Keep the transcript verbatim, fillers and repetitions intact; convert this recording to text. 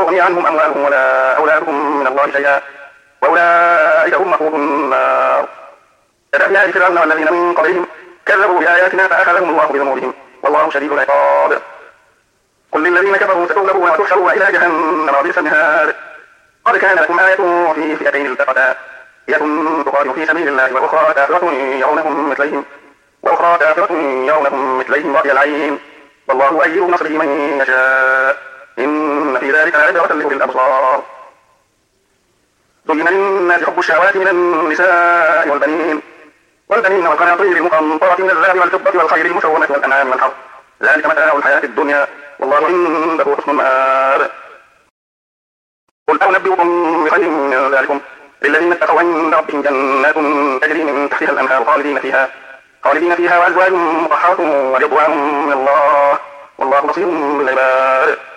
تغني عنهم أموالهم ولا أولادهم من الله شيئا وأولئك هم وقود النار. كدأب آل فرعون والذين من قبلهم كذبوا بآياتنا فأخذهم الله بذنوبهم والله شديد العقاب. قل للذين كفروا ستغلبون وتحشرون إلى جهنم وبئس المهاد. قد كان لكم آية في فئتين التقتا فئة تقاتل في سبيل الله وأخرى كافرة يرونهم مثليهم وأخرى كافرة يرونهم مثليهم رأي العين والله يؤيد بنصره من يشاء إن في ذلك لعبرة لأولي الأبصار. زين للناس حب الشهوات من النساء والبنين والبنين والقناطير المقنطرة من الذهب والفضة والخيل المسومة والأنعام والحرث ذلك متاع الحياة الدنيا والله عنده حسن المآب. قل أنبئكم بخير من ذلكم للذين اتقوا عند ربهم جنات تجري من تحتها الأنهار خالدين فيها خالدين فيها وأزواج مطهرة ورضوان من الله والله بصير بالعباد.